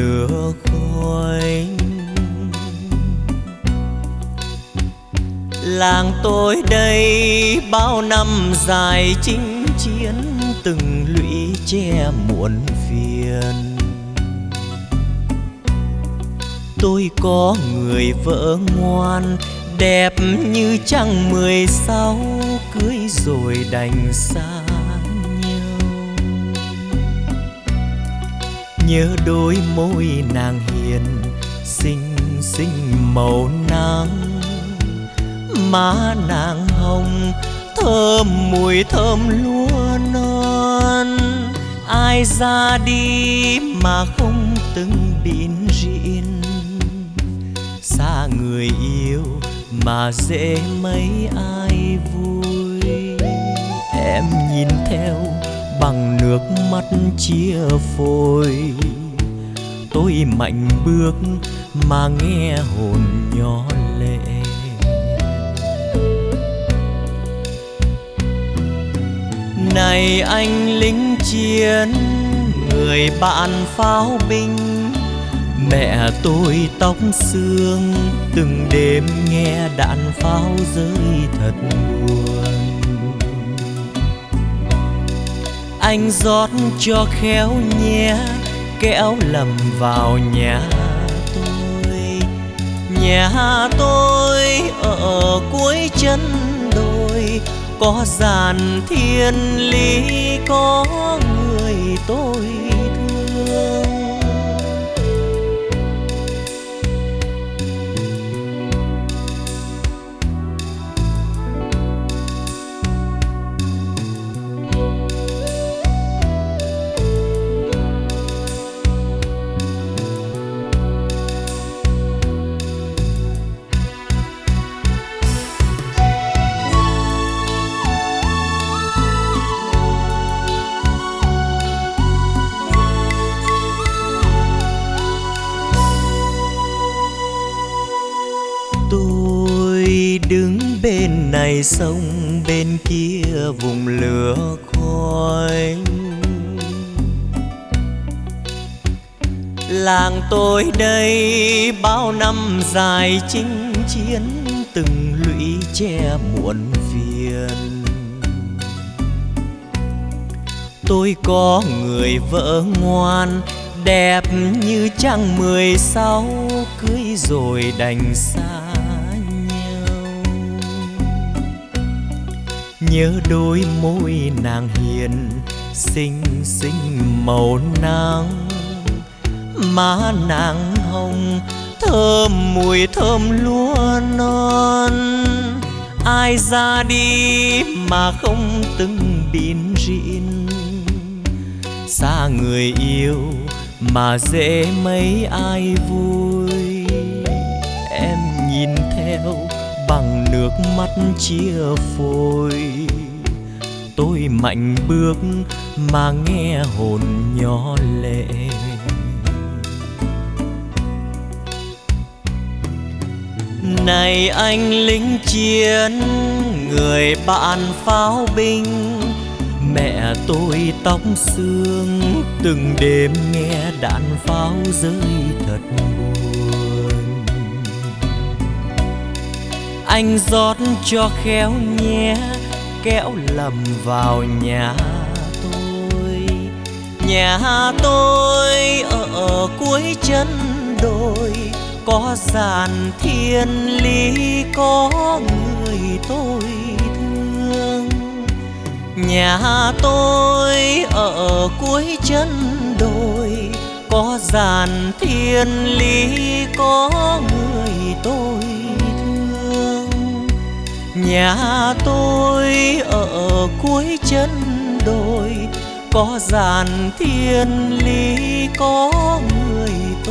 lửa khói. Làng tôi đây bao năm dài chinh chiến, từng lũy che muộn phiền. Tôi có người vợ ngoan, đẹp như trăng 16, cưới rồi đành xa nhau. Nhớ đôi môi nàng hiền, xinh xinh màu nắng. Má nàng hồng, thơm mùi thơm lúa non. Ai ra đi mà không từng bỉn rỉn, xa người yêu mà dễ mấy ai vui. Em nhìn theo bằng nước mắt chia phôi, tôi mạnh bước mà nghe hồn nhỏ lệ. Này anh lính chiến, người bạn pháo binh, mẹ tôi tóc xương, từng đêm nghe đạn pháo rơi thật buồn. Anh rót cho khéo nhé, kẻo lầm vào nhà tôi. Nhà tôi ở cuối chân đồi, có dàn thiên lý, có người tôi thương. Đứng bên này sông, bên kia vùng lửa khói. Làng tôi đây bao năm dài chinh chiến, từng lũy che muộn phiền. Tôi có người vợ ngoan, đẹp như trăng 16, cưới rồi đành xa. Nhớ đôi môi nàng hiền, xinh xinh màu nắng. Má nàng hồng, thơm mùi thơm lúa non. Ai ra đi mà không từng bỉn rỉn, xa người yêu mà dễ mấy ai vui. Em nhìn theo bằng nước mắt chia phôi, tôi mạnh bước mà nghe hồn nhỏ lệ. Này anh lính chiến, người bạn pháo binh, mẹ tôi tóc xương, từng đêm nghe đạn pháo rơi thật buồn. Anh rót cho khéo nhé, kẻo lầm vào nhà tôi. Nhà tôi ở cuối chân đồi, có dàn thiên lý, có người tôi thương. Nhà tôi ở cuối chân đồi, có dàn thiên lý, có người tôi thương. Nhà tôi ở cuối chân đồi, có dàn thiên lý, có người tôi